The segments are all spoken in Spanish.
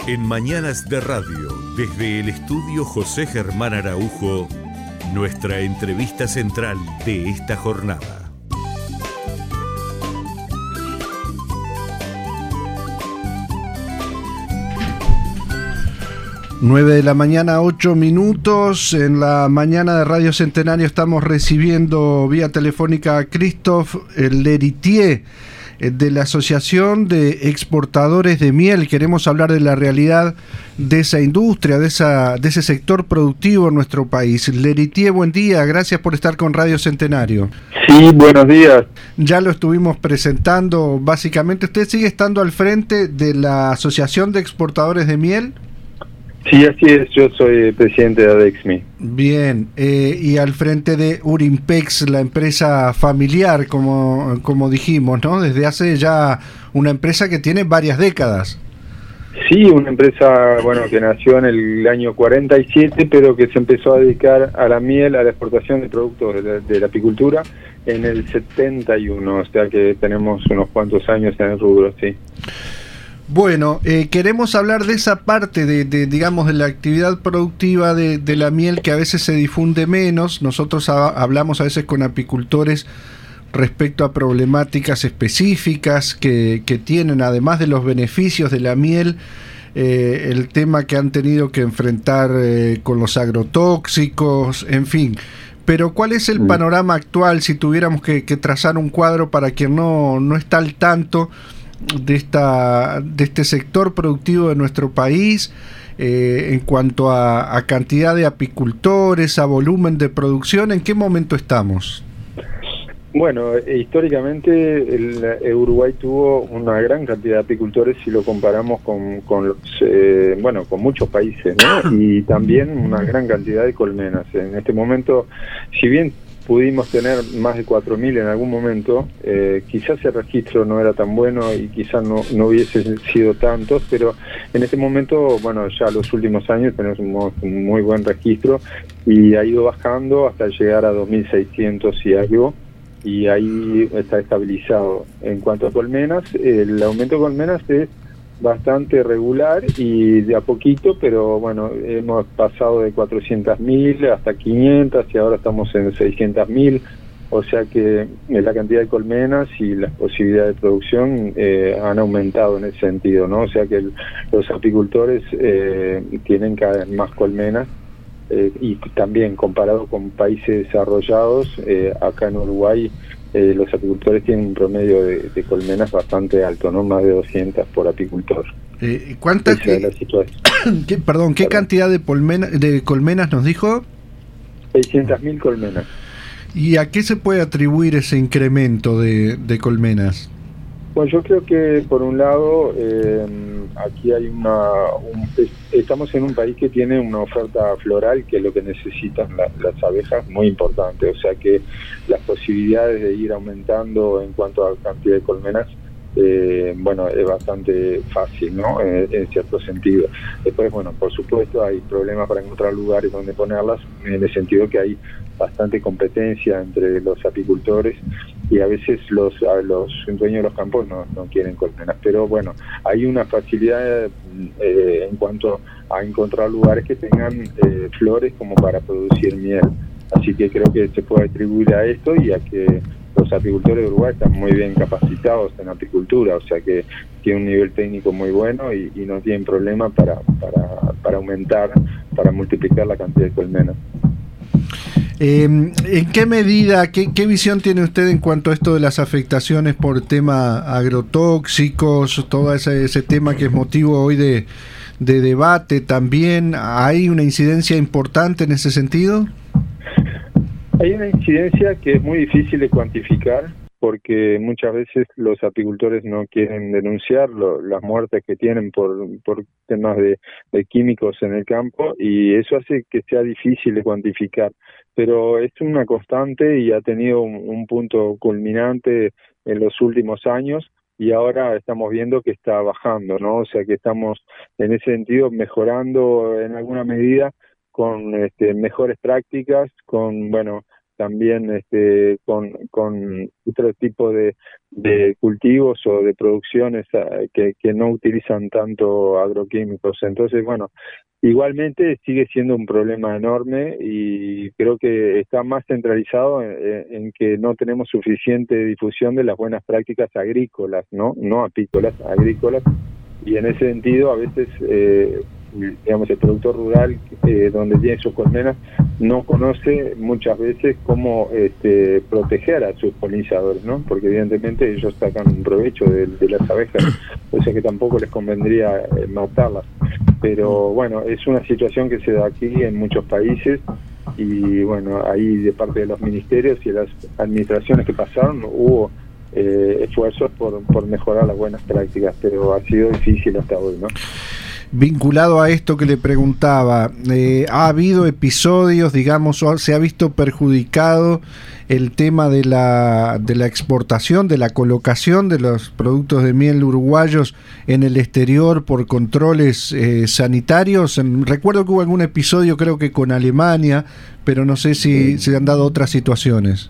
En Mañanas de Radio, desde el estudio José Germán Araujo, nuestra entrevista central de esta jornada. Nueve de la mañana, 8 minutos. En la mañana de Radio Centenario estamos recibiendo vía telefónica a Christophe Leritier, de la Asociación de Exportadores de Miel. Queremos hablar de la realidad de esa industria, de ese sector productivo en nuestro país. Leritier, buen día, gracias por estar con Radio Centenario. Sí, buenos días. Ya lo estuvimos presentando, básicamente. ¿Usted sigue estando al frente de la Asociación de Exportadores de Miel? Sí, así es, yo soy presidente de ADEXMI. Bien, y al frente de Urimpex, la empresa familiar, como dijimos, ¿no? Desde hace ya una empresa que tiene varias décadas. Sí, una empresa, bueno, que nació en el año 47, pero que se empezó a dedicar a la miel, a la exportación de productos de la apicultura en el 71, o sea que tenemos unos cuantos años en el rubro, sí. Bueno, queremos hablar de esa parte digamos, de la actividad productiva de la miel que a veces se difunde menos. Nosotros hablamos a veces con apicultores respecto a problemáticas específicas que tienen, además de los beneficios de la miel, el tema que han tenido que enfrentar con los agrotóxicos, en fin. Pero ¿cuál es el panorama actual si tuviéramos que trazar un cuadro para quien no está al tanto de este sector productivo de nuestro país, en cuanto a cantidad de apicultores, a volumen de producción? ¿En qué momento estamos? Bueno, históricamente Uruguay tuvo una gran cantidad de apicultores si lo comparamos con muchos países, ¿no? Y también una gran cantidad de colmenas. En este momento, si bien pudimos tener más de 4.000 en algún momento, quizás el registro no era tan bueno y quizás no hubiesen sido tantos, pero en este momento, bueno, ya los últimos años tenemos un muy buen registro y ha ido bajando hasta llegar a 2.600 y algo, y ahí está estabilizado. En cuanto a colmenas, el aumento de colmenas es bastante regular y de a poquito, pero bueno, hemos pasado de 400.000 hasta 500 y ahora estamos en 600.000, o sea que la cantidad de colmenas y las posibilidades de producción han aumentado en ese sentido, ¿no? O sea que los apicultores tienen cada vez más colmenas, y también comparado con países desarrollados, acá en Uruguay los apicultores tienen un promedio de colmenas bastante alto, ¿no? Más de 200 por apicultor. ¿Cuántas? ¿Qué cantidad de colmenas nos dijo? 600.000 colmenas. ¿Y a qué se puede atribuir ese incremento de colmenas? Bueno, yo creo que por un lado aquí hay estamos en un país que tiene una oferta floral, que es lo que necesitan las abejas, muy importante, o sea que las posibilidades de ir aumentando en cuanto a cantidad de colmenas, es bastante fácil, ¿no? En cierto sentido. Después, bueno, por supuesto hay problemas para encontrar lugares donde ponerlas, en el sentido que hay bastante competencia entre los apicultores y a veces los dueños de los campos no quieren colmenas, pero bueno, hay una facilidad en cuanto a encontrar lugares que tengan flores como para producir miel, así que creo que se puede atribuir a esto y a que los apicultores de Uruguay están muy bien capacitados en apicultura, o sea que tienen un nivel técnico muy bueno y no tienen problema para aumentar, para multiplicar la cantidad de colmenas. ¿En qué medida, qué visión tiene usted en cuanto a esto de las afectaciones por tema agrotóxicos, todo ese tema que es motivo hoy de debate también? ¿Hay una incidencia importante en ese sentido? Hay una incidencia que es muy difícil de cuantificar porque muchas veces los apicultores no quieren denunciar las muertes que tienen por temas de químicos en el campo, y eso hace que sea difícil de cuantificar, pero es una constante y ha tenido un punto culminante en los últimos años y ahora estamos viendo que está bajando, ¿no? O sea que estamos en ese sentido mejorando en alguna medida con mejores prácticas, con también con otro tipo de cultivos o de producciones que no utilizan tanto agroquímicos. Entonces, bueno, igualmente sigue siendo un problema enorme y creo que está más centralizado en que no tenemos suficiente difusión de las buenas prácticas agrícolas, no apícolas, agrícolas, y en ese sentido a veces digamos el productor rural donde tiene sus colmenas no conoce muchas veces cómo proteger a sus polinizadores, ¿no? Porque evidentemente ellos sacan un provecho de las abejas, o sea que tampoco les convendría matarlas. Pero bueno, es una situación que se da aquí en muchos países y bueno, ahí de parte de los ministerios y de las administraciones que pasaron hubo esfuerzos por mejorar las buenas prácticas, pero ha sido difícil hasta hoy, ¿no? Vinculado a esto que le preguntaba, ¿ha habido episodios, digamos, o se ha visto perjudicado el tema de la exportación, de la colocación de los productos de miel uruguayos en el exterior por controles sanitarios? Recuerdo que hubo algún episodio, creo que con Alemania, pero no sé si se han dado otras situaciones.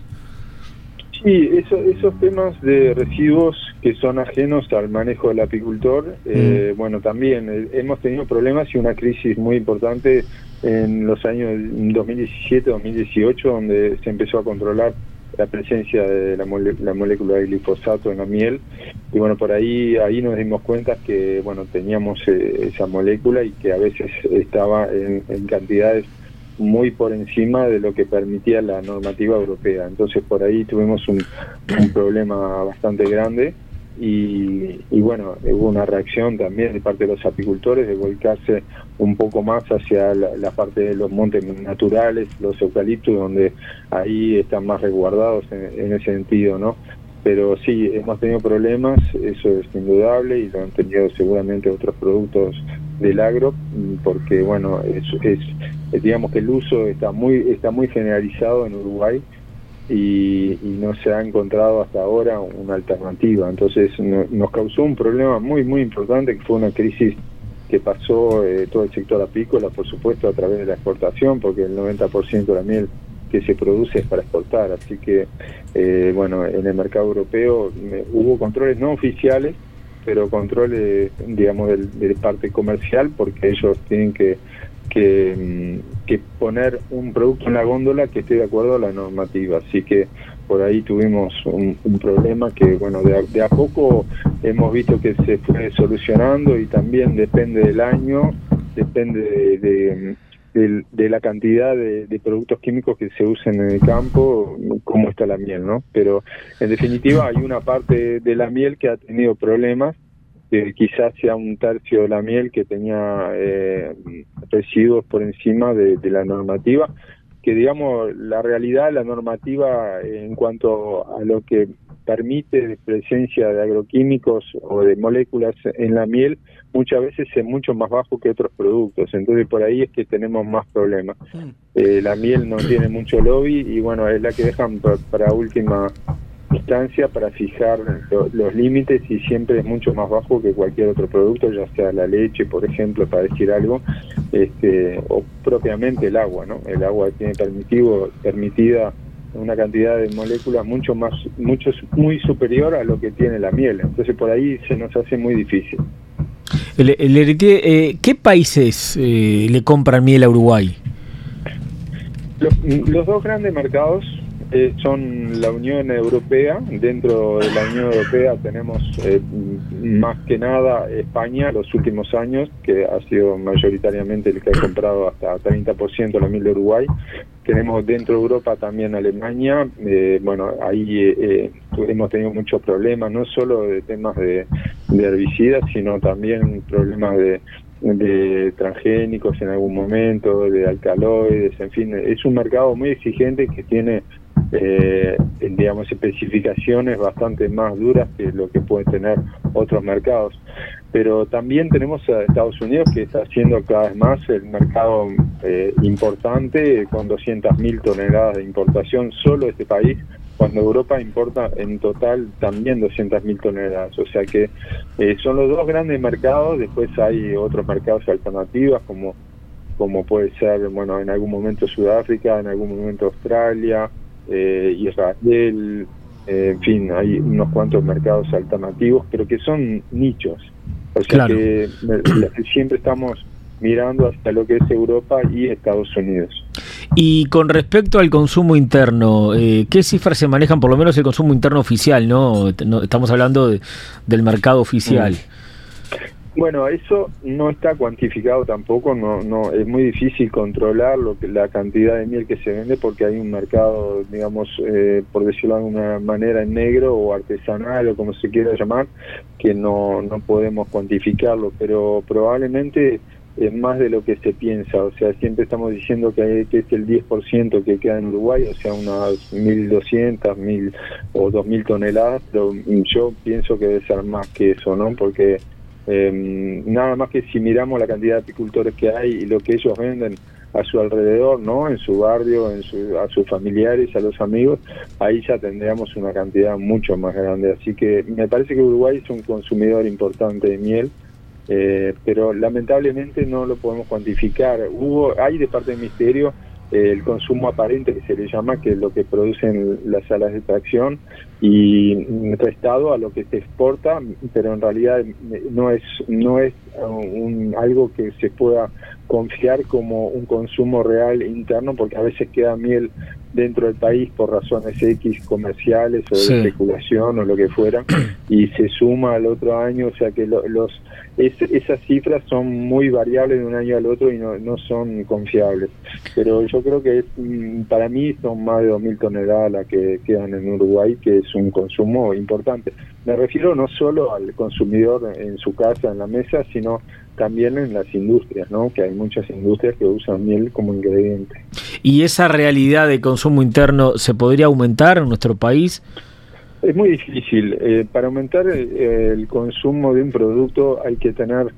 Sí, esos temas de residuos que son ajenos al manejo del apicultor, bueno, también hemos tenido problemas y una crisis muy importante en los años 2017-2018, donde se empezó a controlar la presencia de la molécula de glifosato en la miel, y bueno, por ahí nos dimos cuenta que, bueno, teníamos esa molécula y que a veces estaba en cantidades muy por encima de lo que permitía la normativa europea. Entonces por ahí tuvimos un problema bastante grande y bueno, hubo una reacción también de parte de los apicultores de volcarse un poco más hacia la parte de los montes naturales, los eucaliptos, donde ahí están más resguardados en ese sentido, ¿no? Pero sí, hemos tenido problemas, eso es indudable, y lo han tenido seguramente otros productos del agro, porque bueno, digamos que el uso está muy generalizado en Uruguay y no se ha encontrado hasta ahora una alternativa. Entonces nos causó un problema muy importante, que fue una crisis que pasó todo el sector apícola, por supuesto, a través de la exportación, porque el 90% de la miel que se produce es para exportar. Así que bueno, en el mercado europeo hubo controles no oficiales, pero controles, digamos, de parte comercial, porque ellos tienen que poner un producto en la góndola que esté de acuerdo a la normativa. Así que por ahí tuvimos un problema que, bueno, de a poco hemos visto que se fue solucionando, y también depende del año, depende de la cantidad de productos químicos que se usen en el campo, cómo está la miel, ¿no? Pero en definitiva hay una parte de la miel que ha tenido problemas, que quizás sea un tercio de la miel que tenía residuos por encima de la normativa, que digamos, la realidad, la normativa en cuanto a lo que permite presencia de agroquímicos o de moléculas en la miel, muchas veces es mucho más bajo que otros productos. Entonces por ahí es que tenemos más problemas. La miel no tiene mucho lobby y bueno, es la que dejan para última instancia para fijar los límites, y siempre es mucho más bajo que cualquier otro producto, ya sea la leche, por ejemplo, para decir algo, o propiamente el agua, ¿no? El agua tiene permitida una cantidad de moléculas muy superior a lo que tiene la miel. Entonces por ahí se nos hace muy difícil. ¿Qué países le compran miel a Uruguay? Los dos grandes mercados son la Unión Europea. Dentro de la Unión Europea tenemos más que nada España los últimos años, que ha sido mayoritariamente el que ha comprado hasta 30% la miel de Uruguay. Tenemos dentro de Europa también Alemania. Bueno, ahí hemos tenido muchos problemas, no solo de temas de herbicidas, sino también problemas de transgénicos en algún momento, de alcaloides, en fin, es un mercado muy exigente que tiene digamos, especificaciones bastante más duras que lo que pueden tener otros mercados. Pero también tenemos a Estados Unidos, que está haciendo cada vez más el mercado importante, con 200.000 toneladas de importación solo este país, cuando Europa importa en total también 200.000 toneladas. O sea que son los dos grandes mercados. Después hay otros mercados alternativos, como puede ser, bueno, en algún momento Sudáfrica, en algún momento Australia, Israel, en fin, hay unos cuantos mercados alternativos, pero que son nichos. O sea Claro. que siempre estamos mirando hasta lo que es Europa y Estados Unidos. Y con respecto al consumo interno, ¿qué cifras se manejan, por lo menos el consumo interno oficial, no estamos hablando del mercado oficial? Bueno, eso no está cuantificado tampoco, no es muy difícil controlar la cantidad de miel que se vende porque hay un mercado, digamos, por decirlo de alguna manera, en negro o artesanal o como se quiera llamar, que no podemos cuantificarlo, pero probablemente es más de lo que se piensa. O sea, siempre estamos diciendo que es el 10% que queda en Uruguay, o sea, unas 1.200, 1.000 o 2.000 toneladas, pero yo pienso que debe ser más que eso, ¿no? Porque nada más que si miramos la cantidad de apicultores que hay y lo que ellos venden a su alrededor, ¿no? En su barrio, a sus familiares, a los amigos, ahí ya tendríamos una cantidad mucho más grande. Así que me parece que Uruguay es un consumidor importante de miel, pero lamentablemente no lo podemos cuantificar. Hay de parte del Ministerio el consumo aparente, que se le llama, que es lo que producen las salas de extracción, y restado a lo que se exporta, pero en realidad no es algo que se pueda confiar como un consumo real interno, porque a veces queda miel dentro del país por razones X comerciales o de especulación o lo que fuera, y se suma al otro año. O sea que esas cifras son muy variables de un año al otro y no son confiables, pero yo creo que para mí son más de 2.000 toneladas las que quedan en Uruguay, que es un consumo importante. Me refiero no solo al consumidor en su casa, en la mesa, sino también en las industrias, ¿no? Que hay muchas industrias que usan miel como ingrediente. ¿Y esa realidad de consumo interno se podría aumentar en nuestro país? Es muy difícil. Para aumentar el consumo de un producto hay que tener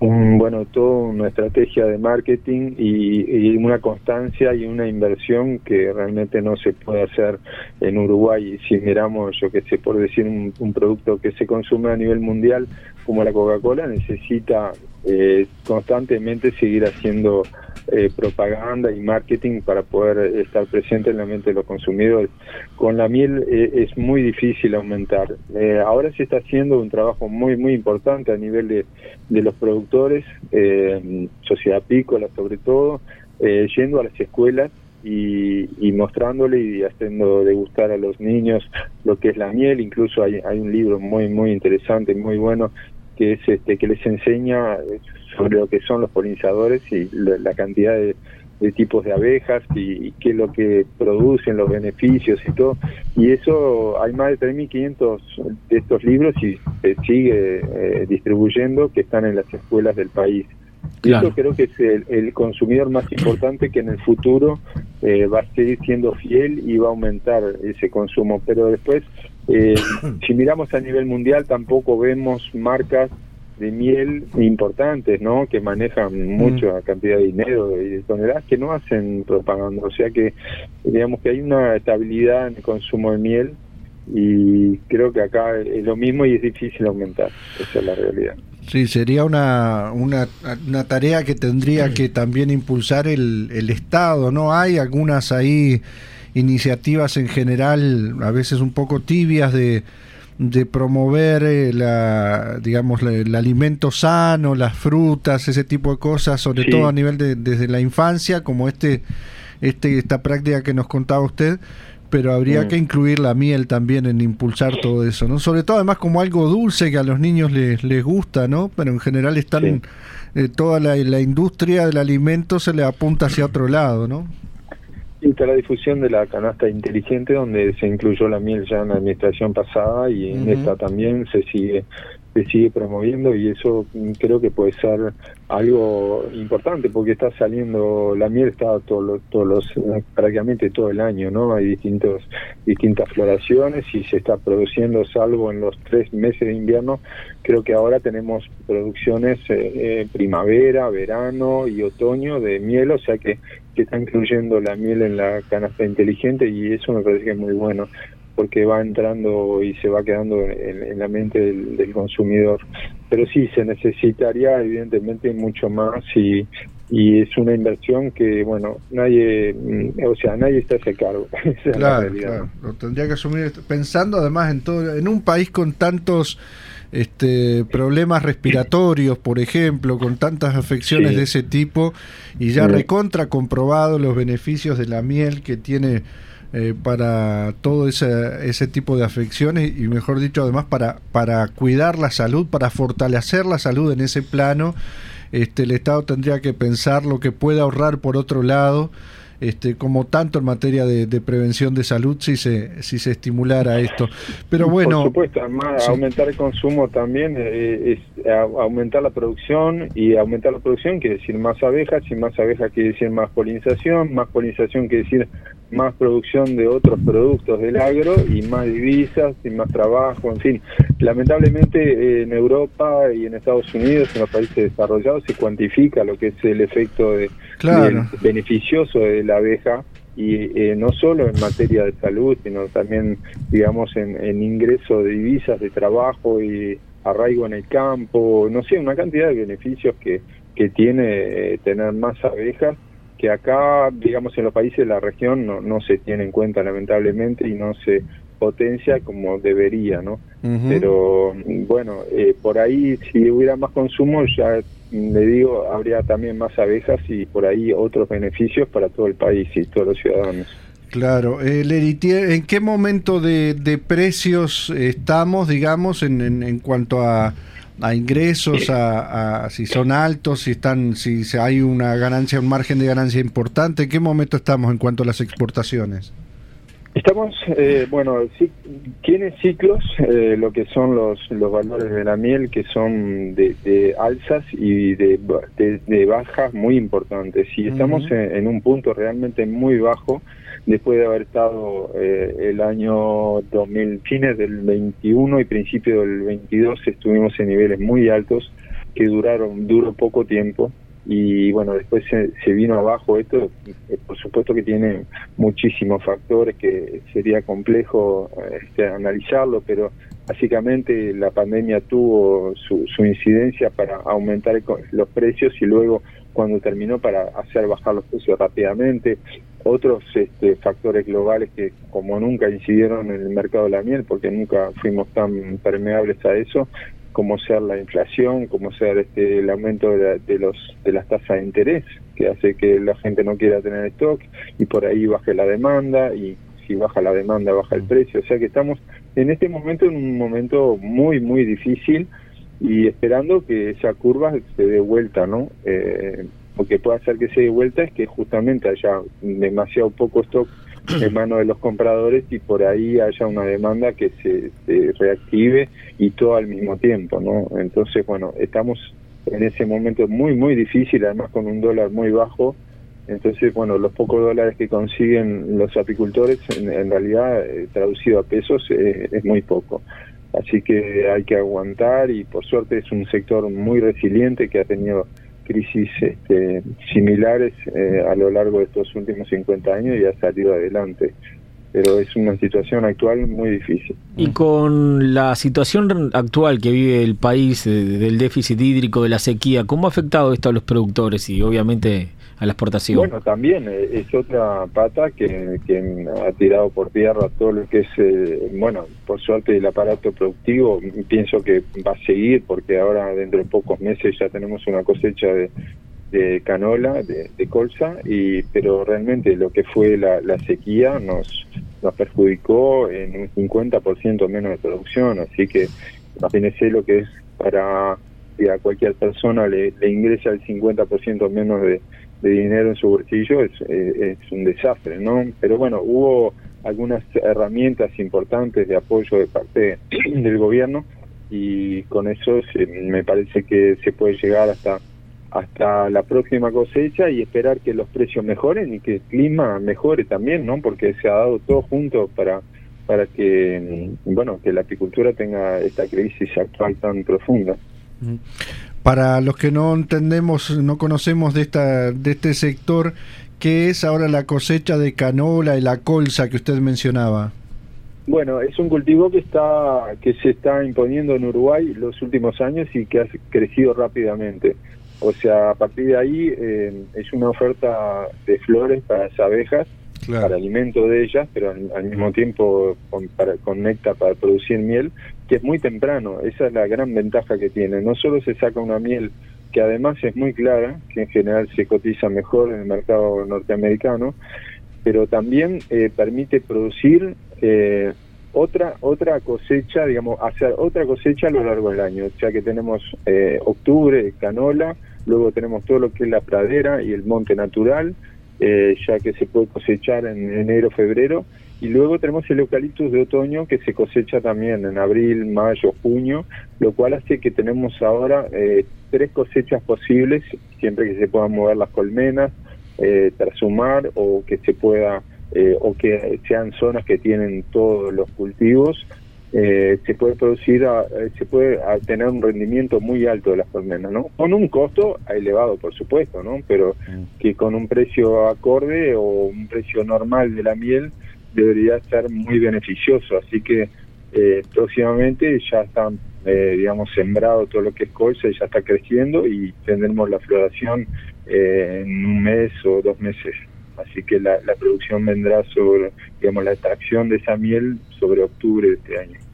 toda una estrategia de marketing y una constancia y una inversión que realmente no se puede hacer en Uruguay. Si miramos, yo qué sé, por decir un producto que se consume a nivel mundial como la Coca-Cola, necesita constantemente seguir haciendo propaganda y marketing para poder estar presente en la mente de los consumidores. Con la miel es muy difícil aumentar. Ahora se está haciendo un trabajo muy muy importante a nivel de los productores, sociedad apícola sobre todo, yendo a las escuelas y mostrándole y haciendo degustar a los niños lo que es la miel. Incluso hay un libro muy muy interesante, muy bueno, que es que les enseña sobre lo que son los polinizadores y la cantidad de tipos de abejas y qué es lo que producen, los beneficios y todo. Y eso, hay más de 3.500 de estos libros y se sigue distribuyendo, que están en las escuelas del país. Y claro, eso creo que es el consumidor más importante, que en el futuro va a seguir siendo fiel y va a aumentar ese consumo. Pero después, si miramos a nivel mundial, tampoco vemos marcas de miel importantes, ¿no? Que manejan mucha cantidad de dinero y de toneladas, que no hacen propaganda. O sea que, digamos que hay una estabilidad en el consumo de miel, y creo que acá es lo mismo y es difícil aumentar. Esa es la realidad. Sí, sería una tarea que tendría que también impulsar el Estado, ¿no? Hay algunas ahí iniciativas en general, a veces un poco tibias, de promover el alimento sano, las frutas, ese tipo de cosas, sobre todo a nivel desde la infancia, como esta práctica que nos contaba usted. Pero habría que incluir la miel también en impulsar todo eso, ¿no? Sobre todo, además, como algo dulce que a los niños les gusta, ¿no? Pero en general están toda la industria del alimento se le apunta hacia otro lado, ¿no? Y está la difusión de la canasta inteligente, donde se incluyó la miel ya en la administración pasada, y en esta también se sigue promoviendo, y eso creo que puede ser algo importante, porque está saliendo, la miel está prácticamente todo el año, ¿no? Hay distintas floraciones y se está produciendo, salvo en los 3 meses de invierno. Creo que ahora tenemos producciones primavera, verano y otoño de miel, o sea que está incluyendo la miel en la canasta inteligente, y eso me parece que es muy bueno, porque va entrando y se va quedando en la mente del consumidor. Pero sí, se necesitaría evidentemente mucho más, y y es una inversión que, bueno, nadie está a ese cargo. Esa es la realidad. Claro, lo tendría que asumir, pensando además en un país con tantos problemas respiratorios, por ejemplo, con tantas afecciones de ese tipo, y ya recontra comprobado los beneficios de la miel que tiene para todo ese tipo de afecciones, y mejor dicho, además para cuidar la salud, para fortalecer la salud en ese plano. El Estado tendría que pensar lo que puede ahorrar por otro lado, como tanto en materia de prevención de salud, si se estimulara esto. Pero bueno, por supuesto, además aumentar el consumo también es aumentar la producción, y aumentar la producción quiere decir más abejas, y más abejas quiere decir más polinización quiere decir más producción de otros productos del agro, y más divisas, y más trabajo, en fin. Lamentablemente en Europa y en Estados Unidos, en los países desarrollados, se cuantifica lo que es el efecto beneficioso de la abeja, y no solo en materia de salud, sino también, digamos, en ingreso de divisas, de trabajo y arraigo en el campo, no sé, una cantidad de beneficios que tiene tener más abejas, que acá, digamos, en los países de la región no se tiene en cuenta, lamentablemente, y no se potencia como debería, ¿no? Pero bueno, por ahí, si hubiera más consumo, ya le digo, habría también más abejas, y por ahí otros beneficios para todo el país y todos los ciudadanos. Claro. Leritier, ¿en qué momento de precios estamos, digamos, en cuanto a ingresos, a si son altos, si hay una ganancia, un margen de ganancia importante? ¿En qué momento estamos en cuanto a las exportaciones? Estamos, tiene ciclos, lo que son los valores de la miel, que son de alzas y de bajas muy importantes. Y estamos en un punto realmente muy bajo, después de haber estado el año 2000, fines del 21 y principio del 22, estuvimos en niveles muy altos que duró poco tiempo. Y bueno, después se vino abajo. Esto, por supuesto que tiene muchísimos factores que sería complejo analizarlo, pero básicamente la pandemia tuvo su incidencia para aumentar los precios, y luego, cuando terminó, para hacer bajar los precios rápidamente. Otros factores globales que como nunca incidieron en el mercado de la miel, porque nunca fuimos tan permeables a eso, como ser la inflación, como ser el aumento de las tasas de interés, que hace que la gente no quiera tener stock, y por ahí baje la demanda, y si baja la demanda baja el precio. O sea que estamos en este momento en un momento muy, muy difícil, y esperando que esa curva se dé vuelta, ¿no? Lo que puede hacer que se dé vuelta es que justamente haya demasiado poco stock en manos de los compradores, y por ahí haya una demanda que se reactive, y todo al mismo tiempo, ¿no? Entonces, bueno, estamos en ese momento muy, muy difícil, además con un dólar muy bajo. Entonces, bueno, los pocos dólares que consiguen los apicultores, en realidad, traducido a pesos, es muy poco. Así que hay que aguantar, y por suerte es un sector muy resiliente, que ha tenido crisis similares a lo largo de estos últimos 50 años, y ha salido adelante. Pero es una situación actual muy difícil. Y con la situación actual que vive el país, del déficit hídrico, de la sequía, ¿cómo ha afectado esto a los productores y obviamente a la exportación? Bueno, también es otra pata que ha tirado por tierra todo lo que es, por suerte el aparato productivo. Pienso que va a seguir, porque ahora dentro de pocos meses ya tenemos una cosecha de canola, de colza, pero realmente lo que fue la sequía nos perjudicó en un 50% menos de producción. Así que imagínense lo que es para que a cualquier persona le ingresa el 50% menos de dinero en su bolsillo, es un desastre, ¿no? Pero bueno, hubo algunas herramientas importantes de apoyo de parte del gobierno, y con eso me parece que se puede llegar hasta la próxima cosecha, y esperar que los precios mejoren y que el clima mejore también, ¿no? Porque se ha dado todo junto para que la apicultura tenga esta crisis actual tan profunda. Para los que no entendemos, no conocemos de este sector, ¿qué es ahora la cosecha de canola y la colza que usted mencionaba? Bueno, es un cultivo que se está imponiendo en Uruguay los últimos años, y que ha crecido rápidamente. o sea, a partir de ahí es una oferta de flores para las abejas, Claro. para alimento de ellas, pero al mismo tiempo con néctar para producir miel, que es muy temprano. Esa es la gran ventaja que tiene. No solo se saca una miel que además es muy clara, que en general se cotiza mejor en el mercado norteamericano, pero también permite producir otra cosecha, digamos, hacer otra cosecha a lo largo del año. O sea que tenemos octubre, canola, luego tenemos todo lo que es la pradera y el monte natural, ya que se puede cosechar en enero, febrero, y luego tenemos el eucaliptus de otoño que se cosecha también en abril, mayo, junio, lo cual hace que tenemos ahora 3 cosechas posibles, siempre que se puedan mover las colmenas, trashumar, o que se pueda, o que sean zonas que tienen todos los cultivos. Se puede producir, se puede tener un rendimiento muy alto de las colmenas, ¿no? Con un costo elevado, por supuesto, ¿no? Pero que con un precio acorde o un precio normal de la miel debería ser muy beneficioso. Así que próximamente ya están, digamos, sembrado todo lo que es colza y ya está creciendo, y tendremos la floración en un mes o 2 meses. Así que la producción vendrá sobre, digamos, la extracción de esa miel sobre octubre de este año.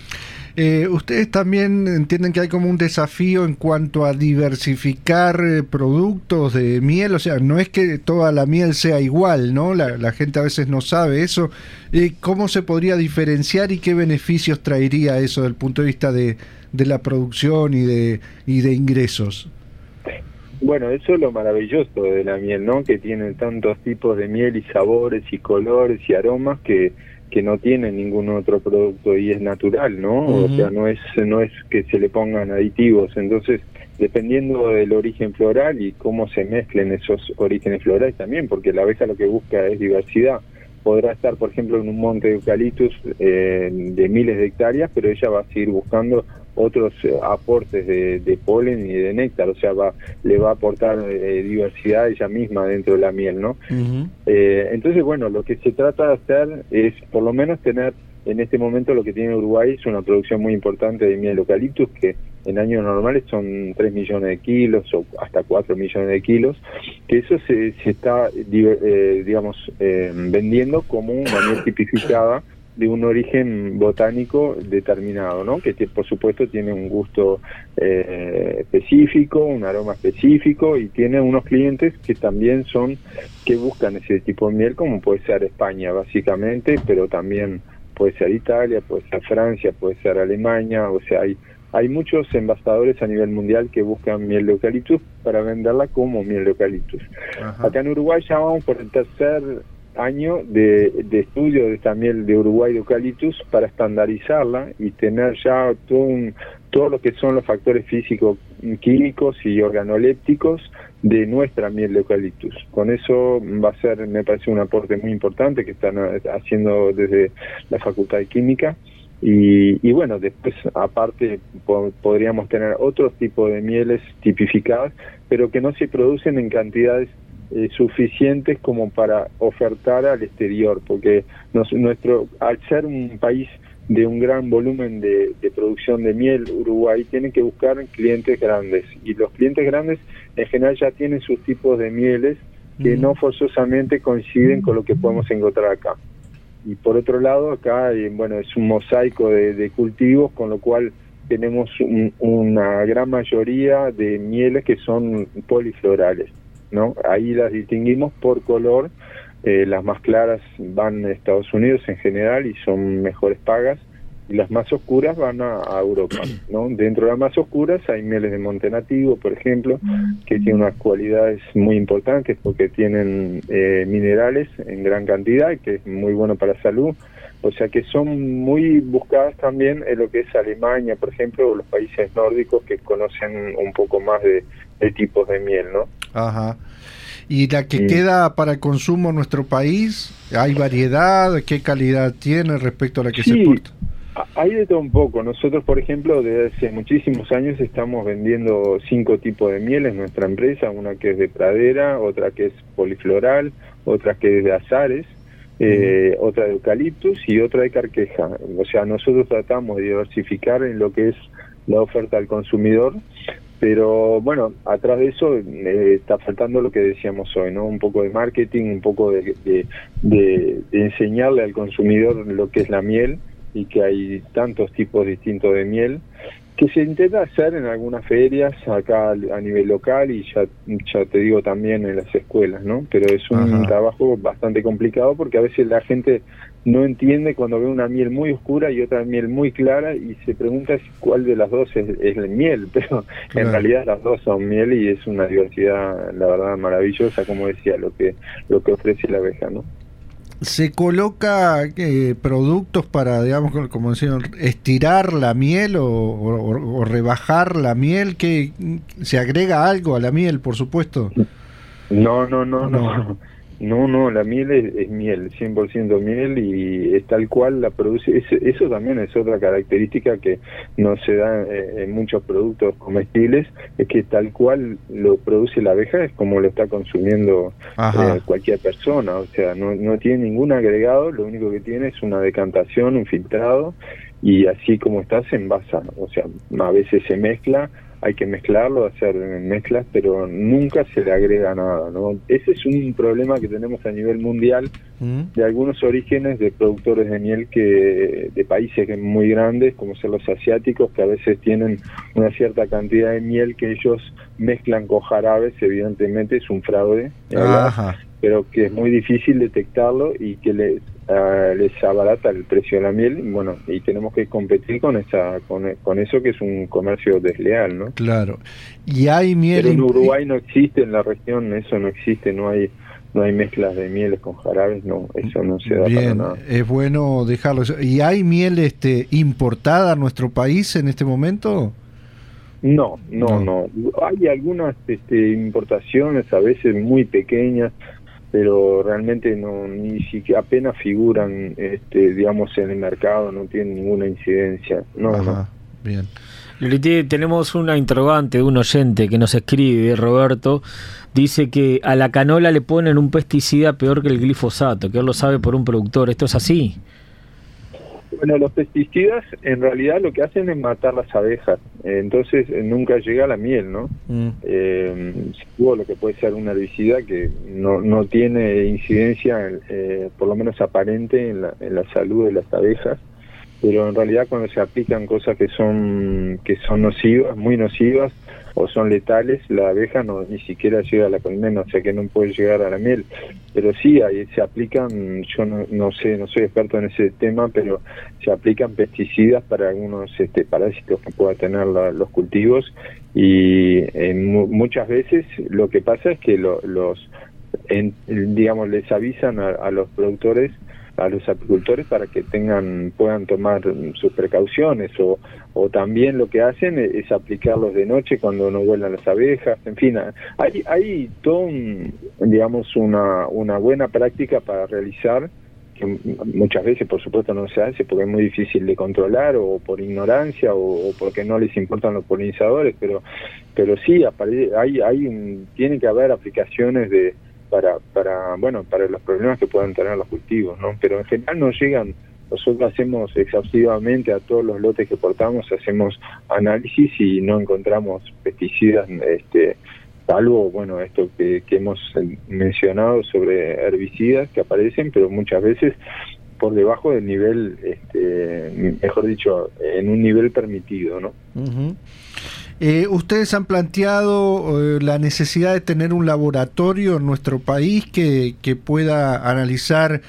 Ustedes también entienden que hay como un desafío en cuanto a diversificar productos de miel, o sea, no es que toda la miel sea igual, ¿no? La gente a veces no sabe eso. ¿Cómo se podría diferenciar y qué beneficios traería eso desde el punto de vista de la producción y de ingresos? Bueno, eso es lo maravilloso de la miel, ¿no? Que tiene tantos tipos de miel y sabores y colores y aromas que no tiene ningún otro producto, y es natural, ¿no? O sea, no es que se le pongan aditivos. Entonces, dependiendo del origen floral y cómo se mezclen esos orígenes florales también, porque la abeja lo que busca es diversidad. Podrá estar, por ejemplo, en un monte de eucaliptus de miles de hectáreas, pero ella va a seguir buscando otros aportes de polen y de néctar, o sea, le va a aportar diversidad ella misma dentro de la miel, ¿no? Entonces, bueno, lo que se trata de hacer es por lo menos tener, en este momento lo que tiene Uruguay es una producción muy importante de miel de eucaliptus, que en años normales son 3 millones de kilos o hasta 4 millones de kilos, que eso se está, digamos, vendiendo como una miel tipificada de un origen botánico determinado, ¿no? Que por supuesto tiene un gusto específico, un aroma específico, y tiene unos clientes que también que buscan ese tipo de miel, como puede ser España básicamente, pero también puede ser Italia, puede ser Francia, puede ser Alemania. O sea, hay muchos envasadores a nivel mundial que buscan miel de eucaliptus para venderla como miel de eucaliptus. Ajá. Acá en Uruguay ya vamos por el tercer año de estudio de esta miel de Uruguay de eucaliptus para estandarizarla y tener ya todo lo que son los factores físicos, químicos y organolépticos de nuestra miel de eucaliptus. Con eso va a ser, me parece, un aporte muy importante que están haciendo desde la Facultad de Química. Y bueno, después aparte podríamos tener otros tipos de mieles tipificadas, pero que no se producen en cantidades suficientes como para ofertar al exterior, porque al ser un país de un gran volumen de producción de miel, Uruguay tiene que buscar clientes grandes, y los clientes grandes en general ya tienen sus tipos de mieles que no forzosamente coinciden con lo que podemos encontrar acá. Y por otro lado, acá bueno, es un mosaico de cultivos, con lo cual tenemos una gran mayoría de mieles que son poliflorales, ¿no? Ahí las distinguimos por color. Las más claras van a Estados Unidos en general y son mejores pagas, y las más oscuras van a Europa, ¿no? Dentro de las más oscuras hay mieles de monte nativo, por ejemplo, que tienen unas cualidades muy importantes porque tienen minerales en gran cantidad, y que es muy bueno para la salud. O sea que son muy buscadas también en lo que es Alemania, por ejemplo, o los países nórdicos, que conocen un poco más de tipos de miel, ¿no? Ajá. ¿Y la que queda para el consumo en nuestro país? ¿Hay variedad? ¿Qué calidad tiene respecto a la que se exporta? Hay de todo un poco. Nosotros, por ejemplo, desde hace muchísimos años estamos vendiendo 5 tipos de miel en nuestra empresa. Una que es de pradera, otra que es polifloral, otra que es de azares, otra de eucaliptus y otra de carqueja. O sea, nosotros tratamos de diversificar en lo que es la oferta al consumidor, Pero bueno, atrás de eso está faltando lo que decíamos hoy, ¿no? Un poco de marketing, un poco de enseñarle al consumidor lo que es la miel, y que hay tantos tipos distintos de miel, que se intenta hacer en algunas ferias acá a nivel local, y ya te digo también en las escuelas, ¿no? Pero es un trabajo bastante complicado, porque a veces la gente no entiende cuando ve una miel muy oscura y otra miel muy clara, y se pregunta cuál de las dos es la miel, pero en realidad las dos son miel, y es una diversidad, la verdad, maravillosa, como decía, lo que ofrece la abeja, ¿no? ¿Se coloca productos para, digamos, como decían, estirar la miel o rebajar la miel? ¿Que se agrega algo a la miel, por supuesto? No, la miel es miel, 100% miel, y es tal cual la produce. Eso también es otra característica que no se da en muchos productos comestibles, es que tal cual lo produce la abeja es como lo está consumiendo cualquier persona, o sea, no tiene ningún agregado, lo único que tiene es una decantación, un filtrado, y así como está se envasa, o sea, a veces se mezcla, hay que mezclarlo, hacer mezclas, pero nunca se le agrega nada, ¿no? Ese es un problema que tenemos a nivel mundial, de algunos orígenes de productores de miel de países muy grandes, como son los asiáticos, que a veces tienen una cierta cantidad de miel que ellos mezclan con jarabes. Evidentemente es un fraude, pero que es muy difícil detectarlo, y que les abarata el precio de la miel, bueno, y tenemos que competir con eso, que es un comercio desleal, ¿no? Claro. Y hay miel... Pero en Uruguay no existe, en la región eso no existe, no hay mezclas de mieles con jarabes, no, eso no se da para nada. Es bueno dejarlo. ¿Y hay miel importada a nuestro país en este momento? No. Hay algunas importaciones, a veces muy pequeñas, pero realmente ni siquiera apenas figuran, digamos, en el mercado, no tienen ninguna incidencia. No. Bien. Lolité, tenemos una interrogante de un oyente que nos escribe, Roberto. Dice que a la canola le ponen un pesticida peor que el glifosato, que él lo sabe por un productor. ¿Esto es así? Bueno, los pesticidas en realidad lo que hacen es matar las abejas, entonces nunca llega a la miel, ¿no? Lo que puede ser un herbicida que no tiene incidencia, por lo menos aparente, en la salud de las abejas, pero en realidad cuando se aplican cosas que son nocivas, muy nocivas, o son letales, la abeja ni siquiera llega a la colmena, o sea que no puede llegar a la miel. Pero sí, ahí se aplican, yo no sé, no soy experto en ese tema, pero se aplican pesticidas para algunos parásitos que puedan tener los cultivos, y muchas veces lo que pasa es que digamos, les avisan a los productores, a los apicultores, para que puedan tomar sus precauciones, o también lo que hacen es aplicarlos de noche cuando no vuelan las abejas. En fin, hay todo digamos, una buena práctica para realizar, que muchas veces por supuesto no se hace porque es muy difícil de controlar, o por ignorancia, o porque no les importan los polinizadores, pero sí tiene que haber aplicaciones para los problemas que puedan tener los cultivos, ¿no? Pero en general no llegan. Nosotros hacemos exhaustivamente a todos los lotes que portamos, hacemos análisis y no encontramos pesticidas, salvo, bueno, esto que hemos mencionado sobre herbicidas que aparecen, pero muchas veces por debajo del nivel, mejor dicho, en un nivel permitido, ¿no? Ustedes han planteado la necesidad de tener un laboratorio en nuestro país que pueda analizar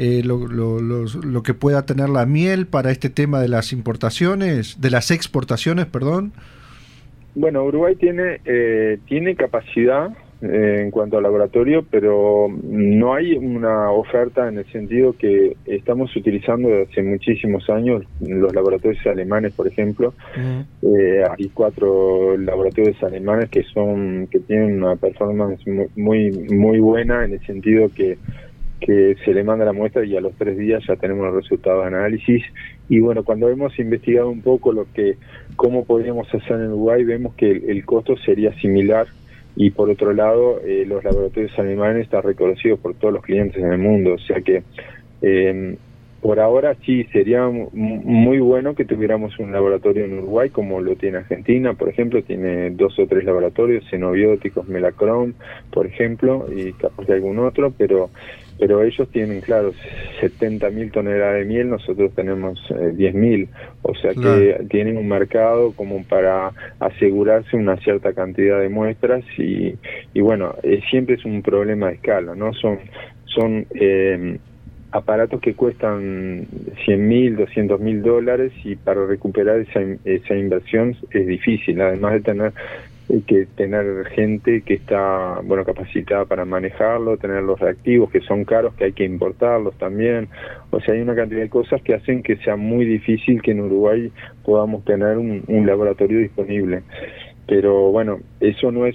lo que pueda tener la miel para este tema de las exportaciones, perdón. Bueno, Uruguay tiene capacidad en cuanto al laboratorio, pero no hay una oferta, en el sentido que estamos utilizando desde hace muchísimos años los laboratorios alemanes, por ejemplo. Hay 4 laboratorios alemanes que tienen una performance muy muy buena, en el sentido que se le manda la muestra y a los 3 días ya tenemos los resultados de análisis. Y bueno, cuando hemos investigado un poco cómo podríamos hacer en Uruguay, vemos que el costo sería similar. Y por otro lado, los laboratorios alemanes están reconocidos por todos los clientes en el mundo, o sea que Por ahora sí, sería muy bueno que tuviéramos un laboratorio en Uruguay como lo tiene Argentina, por ejemplo, tiene 2 o 3 laboratorios, Xenobióticos, Melacrom, por ejemplo, y capaz que algún otro, pero ellos tienen, claro, 70.000 toneladas de miel, nosotros tenemos 10.000, o sea que tienen un mercado como para asegurarse una cierta cantidad de muestras y bueno, siempre es un problema de escala, ¿no? Son aparatos que cuestan 100.000, 200.000 dólares y para recuperar esa inversión es difícil, además de tener gente que está capacitada para manejarlo, tener los reactivos que son caros, que hay que importarlos también, o sea, hay una cantidad de cosas que hacen que sea muy difícil que en Uruguay podamos tener un laboratorio disponible, pero bueno, eso no es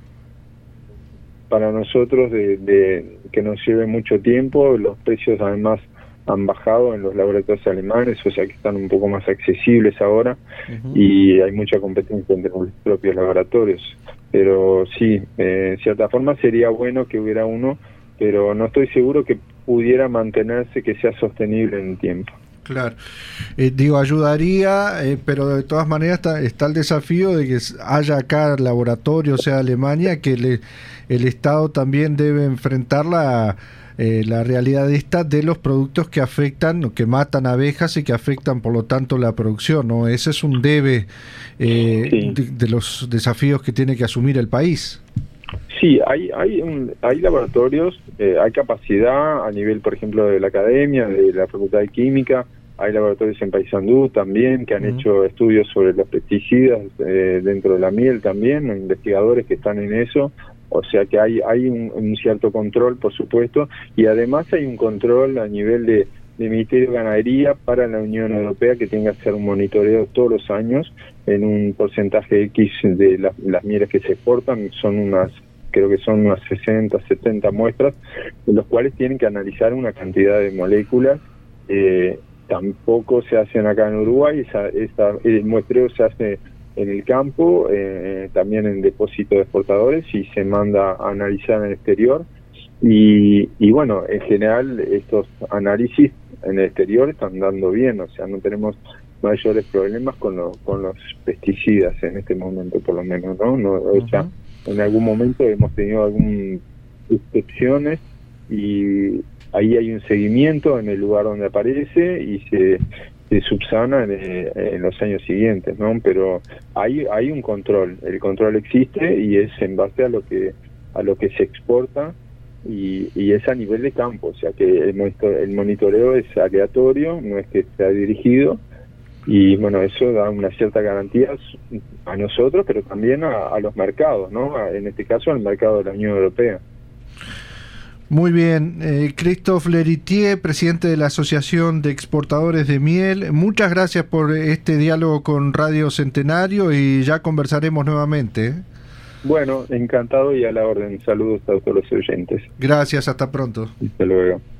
para nosotros de que nos lleve mucho tiempo. Los precios además han bajado en los laboratorios alemanes, o sea que están un poco más accesibles ahora, y hay mucha competencia entre los propios laboratorios, pero sí, en cierta forma sería bueno que hubiera uno, pero no estoy seguro que pudiera mantenerse, que sea sostenible en el tiempo. Claro, ayudaría, pero de todas maneras está el desafío de que haya acá laboratorios, sea Alemania, que el Estado también debe enfrentar la realidad esta de los productos que afectan, que matan abejas y que afectan por lo tanto la producción, ¿no? Ese es un debe sí, de los desafíos que tiene que asumir el país. Sí, hay laboratorios, hay capacidad a nivel, por ejemplo, de la academia, de la Facultad de Química. Hay laboratorios en Paysandú también que han hecho estudios sobre los pesticidas dentro de la miel también, investigadores que están en eso, o sea que hay un cierto control, por supuesto, y además hay un control a nivel de Ministerio de Ganadería para la Unión Europea, que tenga que hacer un monitoreo todos los años en un porcentaje X de las mieles que se exportan, creo que son unas 60, 70 muestras, en los cuales tienen que analizar una cantidad de moléculas. Tampoco se hacen acá en Uruguay, el muestreo se hace en el campo, también en depósitos de exportadores, y se manda a analizar en el exterior. Y bueno, en general estos análisis en el exterior están dando bien, o sea, no tenemos mayores problemas con los pesticidas en este momento, por lo menos, ¿no? O sea, en algún momento hemos tenido algunas excepciones y ahí hay un seguimiento en el lugar donde aparece y se subsana en los años siguientes, ¿no? Pero hay un control, el control existe y es en base a lo que se exporta y es a nivel de campo, o sea que el monitoreo es aleatorio, no es que sea dirigido, y bueno, eso da una cierta garantía a nosotros, pero también a los mercados, ¿no? En este caso al mercado de la Unión Europea. Muy bien, Christophe Leritier, presidente de la Asociación de Exportadores de Miel, muchas gracias por este diálogo con Radio Centenario y ya conversaremos nuevamente. Bueno, encantado y a la orden. Saludos a todos los oyentes. Gracias, hasta pronto. Hasta luego.